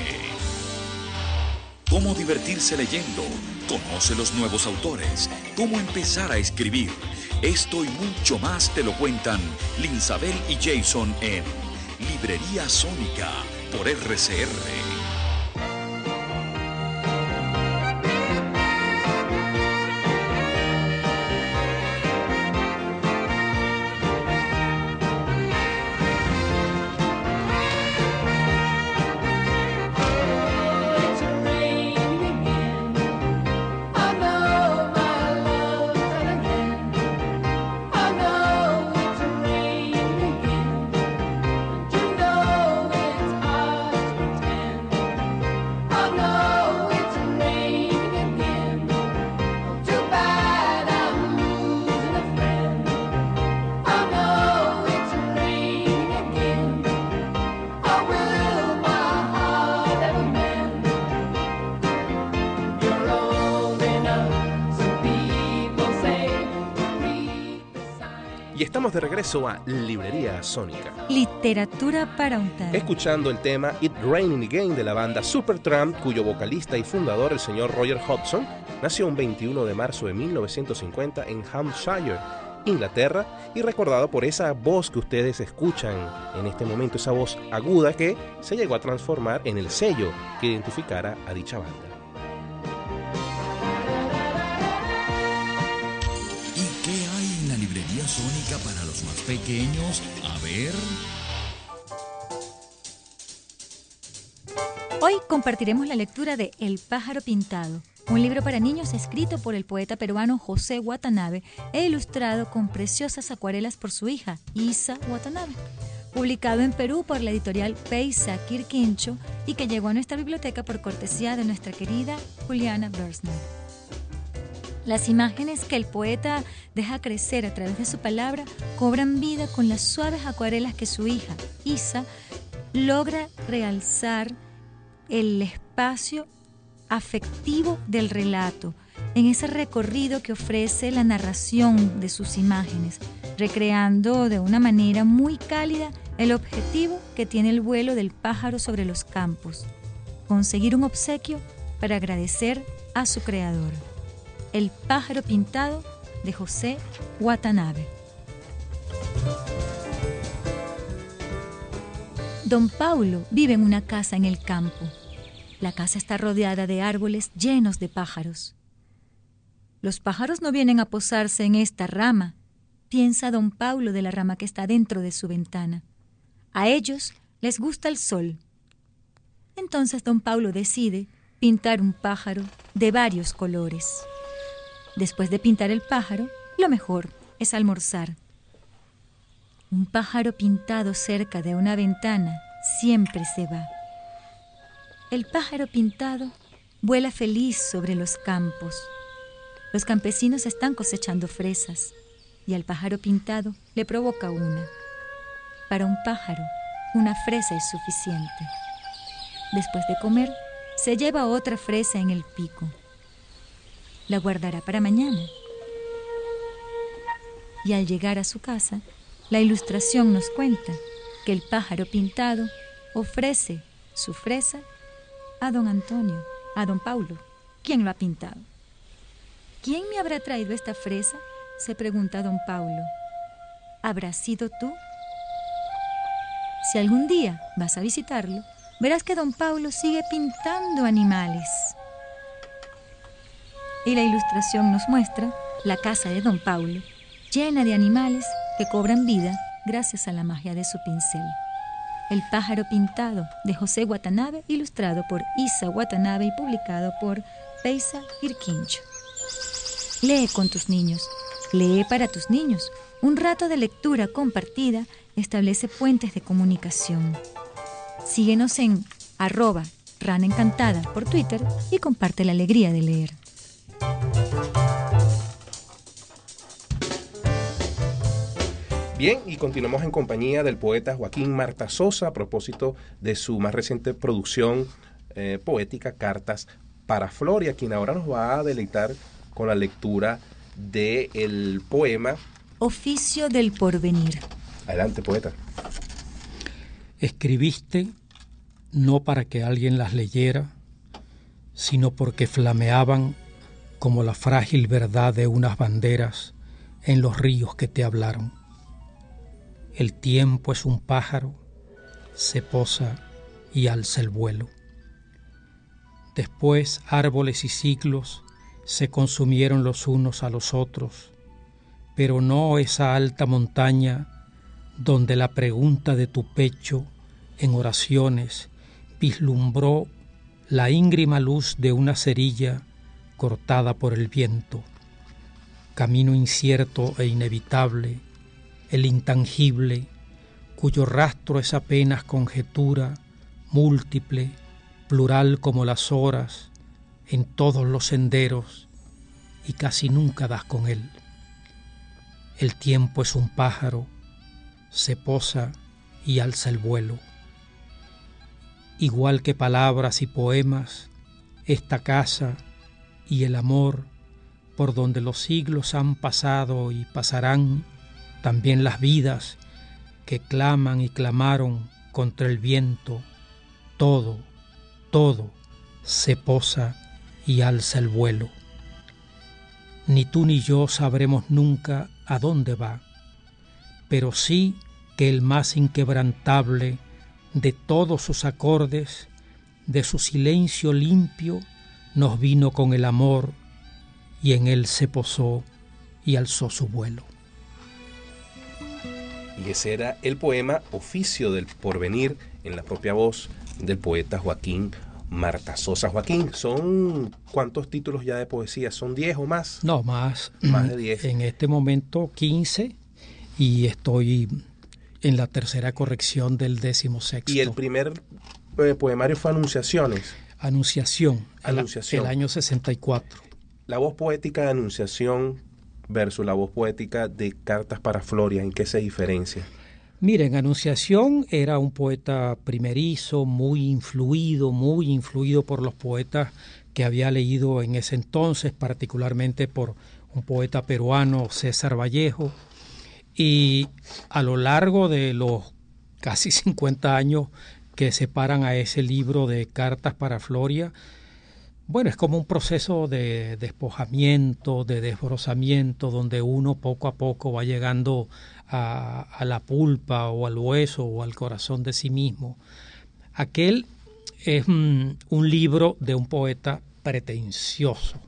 ¿Cómo divertirse leyendo? Conoce los nuevos autores. ¿Cómo empezar a escribir? Esto y mucho más te lo cuentan Linsabel y Jason en Librería Sónica por R C R. Y estamos de regreso a Librería Sónica. Literatura para untar. Escuchando el tema It Raining Again de la banda Supertramp, cuyo vocalista y fundador, el señor Roger Hodgson, nació un veintiuno de marzo de mil novecientos cincuenta en Hampshire, Inglaterra, y recordado por esa voz que ustedes escuchan en este momento, esa voz aguda que se llegó a transformar en el sello que identificara a dicha banda. Sónica para los más pequeños. A ver. Hoy compartiremos la lectura de El pájaro pintado, un libro para niños escrito por el poeta peruano José Watanabe e ilustrado con preciosas acuarelas por su hija, Isa Watanabe. Publicado en Perú por la editorial Peisa Quirquincho y que llegó a nuestra biblioteca por cortesía de nuestra querida Juliana Bersner. Las imágenes que el poeta deja crecer a través de su palabra cobran vida con las suaves acuarelas que su hija, Isa, logra realzar el espacio afectivo del relato, en ese recorrido que ofrece la narración de sus imágenes, recreando de una manera muy cálida el objetivo que tiene el vuelo del pájaro sobre los campos: conseguir un obsequio para agradecer a su creador. El pájaro pintado, de José Watanabe. Don Paulo vive en una casa en el campo. La casa está rodeada de árboles llenos de pájaros. Los pájaros no vienen a posarse en esta rama, piensa don Paulo de la rama que está dentro de su ventana. A ellos les gusta el sol. Entonces don Paulo decide pintar un pájaro de varios colores. Después de pintar el pájaro, lo mejor es almorzar. Un pájaro pintado cerca de una ventana siempre se va. El pájaro pintado vuela feliz sobre los campos. Los campesinos están cosechando fresas y al pájaro pintado le provoca una. Para un pájaro, una fresa es suficiente. Después de comer, se lleva otra fresa en el pico. La guardará para mañana. Y al llegar a su casa, la ilustración nos cuenta que el pájaro pintado ofrece su fresa a don Antonio, a don Paulo, quien lo ha pintado. ¿Quién me habrá traído esta fresa se pregunta don Paulo. ¿Habrás sido tú? Si algún día vas a visitarlo, verás que don Paulo sigue pintando animales. Y la ilustración nos muestra la casa de don Paulo, llena de animales que cobran vida gracias a la magia de su pincel. El pájaro pintado, de José Watanabe, ilustrado por Isa Watanabe y publicado por Peisa Irquincho. Lee con tus niños, lee para tus niños. Un rato de lectura compartida establece puentes de comunicación. Síguenos en arroba Rana Encantada por Twitter y comparte la alegría de leer. Bien, y continuamos en compañía del poeta Joaquín Martasosa a propósito de su más reciente producción eh, poética, Cartas para Floria, quien ahora nos va a deleitar con la lectura del poema Oficio del Porvenir. Adelante, poeta. Escribiste no para que alguien las leyera, sino porque flameaban como la frágil verdad de unas banderas en los ríos que te hablaron. El tiempo es un pájaro, se posa y alza el vuelo. Después árboles y siglos se consumieron los unos a los otros, pero no esa alta montaña donde la pregunta de tu pecho en oraciones vislumbró la íngrima luz de una cerilla cortada por el viento. Camino incierto e inevitable, el intangible, cuyo rastro es apenas conjetura, múltiple, plural como las horas, en todos los senderos, y casi nunca das con él. El tiempo es un pájaro, se posa y alza el vuelo. Igual que palabras y poemas, esta casa y el amor, por donde los siglos han pasado y pasarán, también las vidas que claman y clamaron contra el viento, todo, todo se posa y alza el vuelo. Ni tú ni yo sabremos nunca a dónde va, pero sí que el más inquebrantable de todos sus acordes, de su silencio limpio, nos vino con el amor y en él se posó y alzó su vuelo. Y ese era el poema Oficio del Porvenir, en la propia voz del poeta Joaquín Martasosa. Joaquín, ¿son cuántos títulos ya de poesía? ¿Son diez o más? No, más. Más de diez. En este momento quince, y estoy en la tercera corrección del décimo sexto. ¿Y el primer eh, poemario fue Anunciaciones? Anunciación, Anunciación. El, el año sesenta y cuatro. La voz poética de Anunciación versus la voz poética de Cartas para Floria, ¿en qué se diferencia? Miren, Anunciación era un poeta primerizo, muy influido, muy influido por los poetas que había leído en ese entonces, particularmente por un poeta peruano, César Vallejo, y a lo largo de los casi cincuenta años que separan a ese libro de Cartas para Floria, bueno, es como un proceso de despojamiento, de desbrozamiento, donde uno poco a poco va llegando a, a la pulpa o al hueso o al corazón de sí mismo. Aquel es mm, un libro de un poeta pretencioso,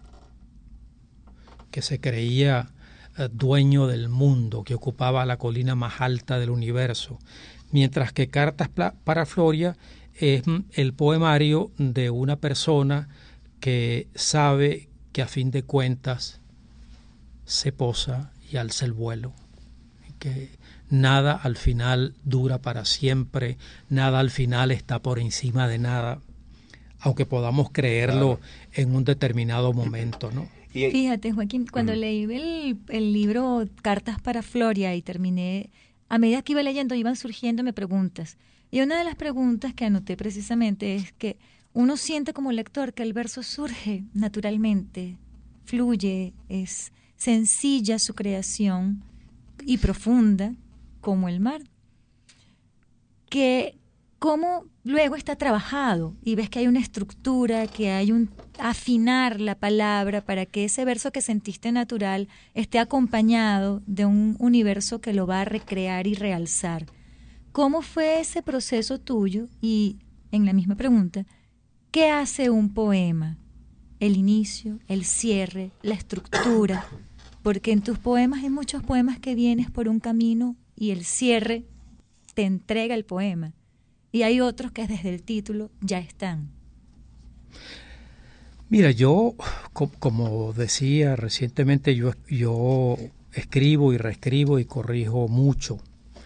que se creía eh, dueño del mundo, que ocupaba la colina más alta del universo, mientras que Cartas para Floria es mm, el poemario de una persona que sabe que a fin de cuentas se posa y alza el vuelo, que nada al final dura para siempre, nada al final está por encima de nada, aunque podamos creerlo, claro, en un determinado momento, ¿no? Fíjate, Joaquín, cuando mm. leí el, el libro Cartas para Floria y terminé, a medida que iba leyendo iban surgiéndome preguntas, y una de las preguntas que anoté precisamente es que uno siente como lector que el verso surge naturalmente, fluye, es sencilla su creación y profunda como el mar. Que cómo luego está trabajado y ves que hay una estructura, que hay un afinar la palabra para que ese verso que sentiste natural esté acompañado de un universo que lo va a recrear y realzar. ¿Cómo fue ese proceso tuyo? Y en la misma pregunta, ¿qué hace un poema? El inicio, el cierre, la estructura, porque en tus poemas hay muchos poemas que vienes por un camino y el cierre te entrega el poema. Y hay otros que desde el título ya están. Mira, yo, co- como decía recientemente, yo, yo escribo y reescribo y corrijo mucho.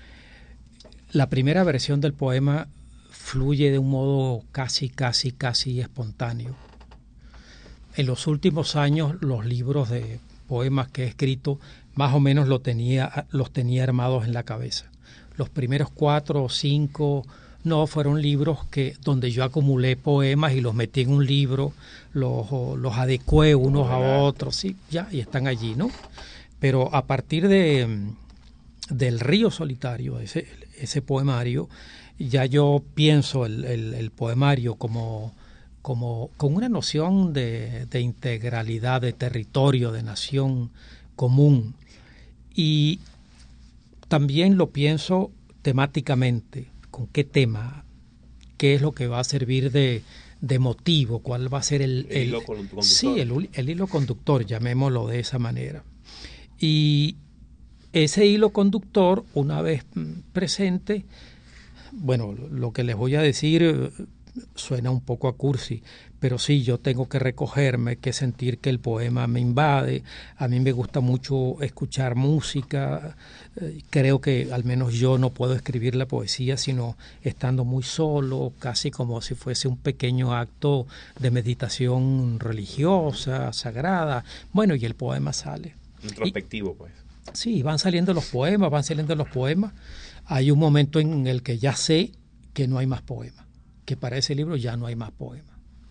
La primera versión del poema fluye de un modo casi, casi, casi espontáneo. En los últimos años, los libros de poemas que he escrito, más o menos lo tenía, los tenía armados en la cabeza. Los primeros cuatro o cinco... No, fueron libros que donde yo acumulé poemas y los metí en un libro, los, los adecué unos a otros, sí, ya, y están allí, ¿no? Pero a partir de del Río Solitario, ese, ese poemario, ya yo pienso el, el, el poemario como, como con una noción de, de integralidad, de territorio, de nación común. Y también lo pienso temáticamente. ¿Con qué tema? ¿Qué es lo que va a servir de, de motivo? ¿Cuál va a ser el, el, el hilo conductor? Sí, el, el hilo conductor, llamémoslo de esa manera. Y ese hilo conductor, una vez presente, bueno, lo que les voy a decir suena un poco a cursi, pero sí, yo tengo que recogerme, que sentir que el poema me invade. A mí me gusta mucho escuchar música. Creo que al menos yo no puedo escribir la poesía sino estando muy solo, casi como si fuese un pequeño acto de meditación religiosa, sagrada. Bueno, y el poema sale. Introspectivo, y, pues. Sí, van saliendo los poemas, van saliendo los poemas. Hay un momento en el que ya sé que no hay más poemas, que para ese libro ya no hay más poemas.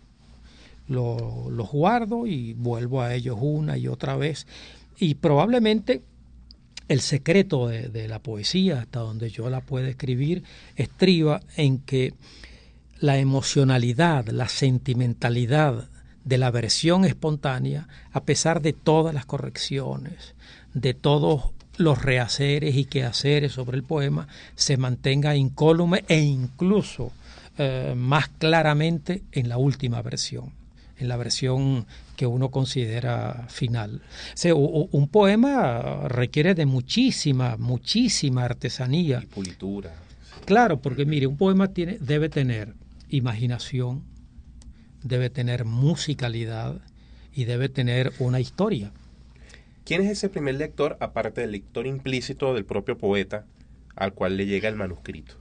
Los lo guardo y vuelvo a ellos una y otra vez. Y probablemente el secreto de, de la poesía, hasta donde yo la pueda escribir, estriba en que la emocionalidad, la sentimentalidad de la versión espontánea, a pesar de todas las correcciones, de todos los rehaceres y quehaceres sobre el poema, se mantenga incólume e incluso eh, más claramente en la última versión, en la versión que uno considera final. O sea, un poema requiere de muchísima, muchísima artesanía. Y pulitura. Claro, porque mire, un poema tiene, debe tener imaginación, debe tener musicalidad y debe tener una historia. ¿Quién es ese primer lector, aparte del lector implícito del propio poeta, al cual le llega el manuscrito?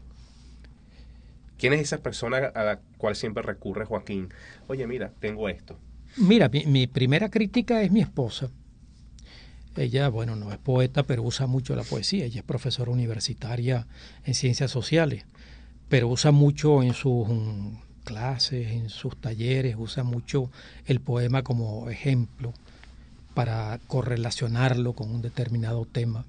¿Quién es esa persona a la cual siempre recurre Joaquín? Oye, mira, tengo esto. Mira, mi, mi primera crítica es mi esposa. Ella, bueno, no es poeta, pero usa mucho la poesía. Ella es profesora universitaria en ciencias sociales, pero usa mucho en sus um, clases, en sus talleres, usa mucho el poema como ejemplo para correlacionarlo con un determinado tema.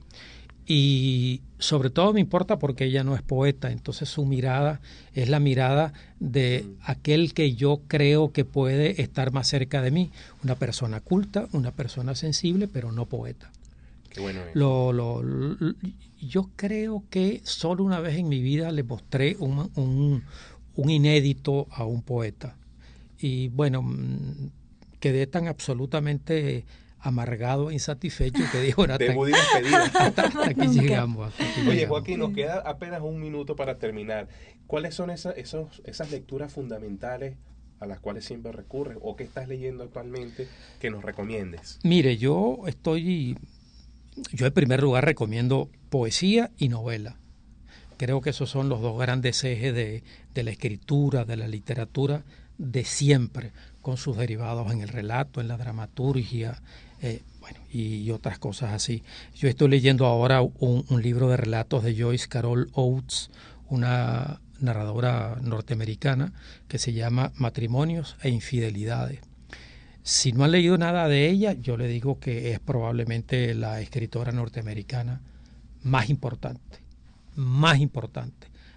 Y sobre todo me importa porque ella no es poeta, entonces su mirada es la mirada de aquel que yo creo que puede estar más cerca de mí, una persona culta, una persona sensible, pero no poeta. Qué bueno es. Lo, lo, lo, yo creo que solo una vez en mi vida le mostré un, un, un inédito a un poeta. Y bueno, quedé tan absolutamente amargado, insatisfecho, que dijo, hasta, hasta, hasta aquí llegamos. Hasta aquí Oye, llegamos. Joaquín, nos queda apenas un minuto para terminar. ¿Cuáles son esas, esos, esas lecturas fundamentales a las cuales siempre recurres o qué estás leyendo actualmente que nos recomiendes? Mire, yo estoy, yo en primer lugar recomiendo poesía y novela. Creo que esos son los dos grandes ejes de, de la escritura, de la literatura de siempre, con sus derivados en el relato, en la dramaturgia, eh, bueno, y, y otras cosas así. Yo estoy leyendo ahora un, un libro de relatos de Joyce Carol Oates, una narradora norteamericana, que se llama Matrimonios e Infidelidades. Si no han leído nada de ella, yo le digo que es probablemente la escritora norteamericana más importante, más importante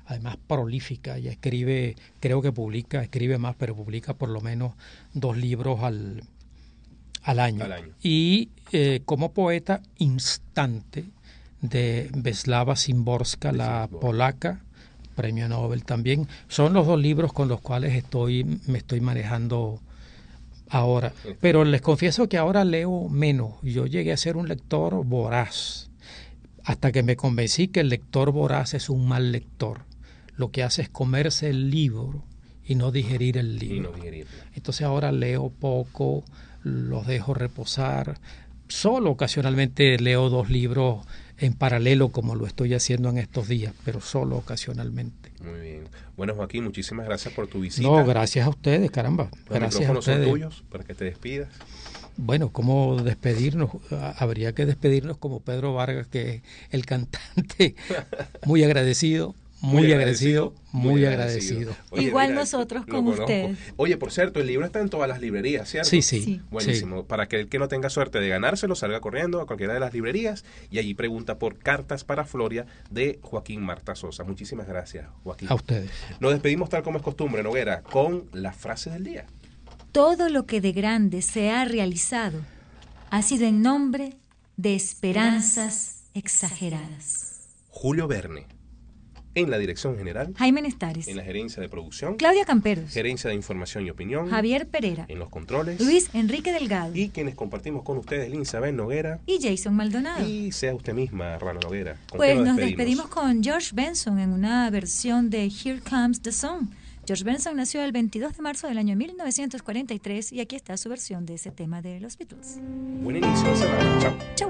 además prolífica. Ella escribe, creo que publica, escribe más, pero publica por lo menos dos libros al, al año. Al año. Y eh, como poeta, Instante, de Wisława Szymborska, la Szymborska. polaca, premio Nobel también. Son los dos libros con los cuales estoy me estoy manejando ahora. Pero les confieso que ahora leo menos. Yo llegué a ser un lector voraz, hasta que me convencí que el lector voraz es un mal lector. Lo que hace es comerse el libro y no digerir el libro. Y no digerirlo. Entonces ahora leo poco, los dejo reposar. Solo ocasionalmente leo dos libros en paralelo, como lo estoy haciendo en estos días, pero solo ocasionalmente. Muy bien. Bueno, Joaquín, muchísimas gracias por tu visita. No, gracias a ustedes, caramba. Los Gracias a micrófonos son ustedes. tuyos para que te despidas. Bueno, ¿cómo despedirnos? Ah, Habría que despedirnos como Pedro Vargas, que es el cantante, muy agradecido, muy, agradecido, muy agradecido. Igual nosotros lo con conozco. usted. Oye, por cierto, el libro está en todas las librerías, ¿cierto? Sí, sí. Sí. Buenísimo. Para que el que no tenga suerte de ganárselo, salga corriendo a cualquiera de las librerías y allí pregunta por Cartas para Floria de Joaquín Marta Sosa. Muchísimas gracias, Joaquín. A ustedes. Nos despedimos tal como es costumbre, Noguera, con la frase del día. Todo lo que de grande se ha realizado ha sido en nombre de esperanzas exageradas. Julio Verne. En la dirección general, Jaime Nestares, en la gerencia de producción, Claudia Camperos, gerencia de información y opinión, Javier Pereira, en los controles, Luis Enrique Delgado y quienes compartimos con ustedes, Linsabel Noguera. y Jason Maldonado. Y sea usted misma, Rana Noguera. ¿Con Pues qué nos despedimos con George Benson en una versión de Here Comes the Sun. George Benson nació el veintidós de marzo del año mil novecientos cuarenta y tres y aquí está su versión de ese tema de los Beatles. Buen inicio de semana. Chao. Chau.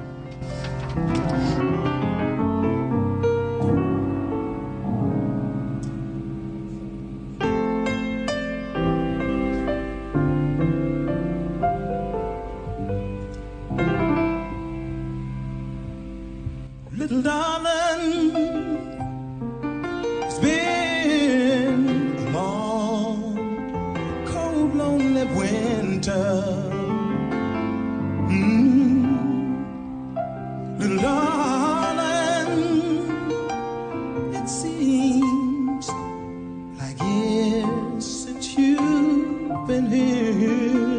Little darling, it's been a long, cold, lonely winter. Mm. Little darling, it seems like years since you've been here.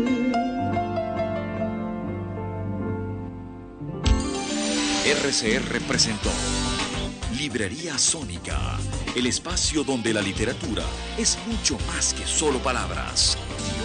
R C R presentó Librería Sónica, el espacio donde la literatura es mucho más que solo palabras.